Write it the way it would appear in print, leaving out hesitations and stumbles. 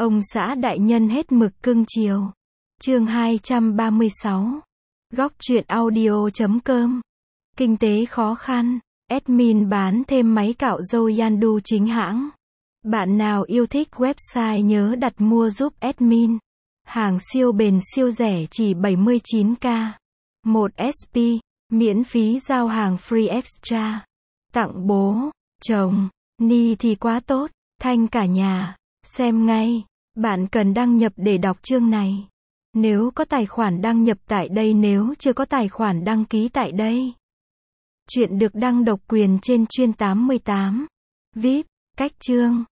Ông xã đại nhân hết mực cưng chiều. Chương 236. Góc truyện audio.com. Kinh tế khó khăn. Admin bán thêm máy cạo râu Yandu chính hãng. Bạn nào yêu thích website nhớ đặt mua giúp admin. Hàng siêu bền siêu rẻ chỉ 79k. 1 SP. Miễn phí giao hàng free extra. Tặng bố, chồng, ni thì quá tốt. Thanh cả nhà. Xem ngay. Bạn cần đăng nhập để đọc chương này. Nếu có tài khoản đăng nhập tại đây, nếu chưa có tài khoản đăng ký tại đây. Chuyện được đăng độc quyền trên Chuyên 88. VIP. Cách chương.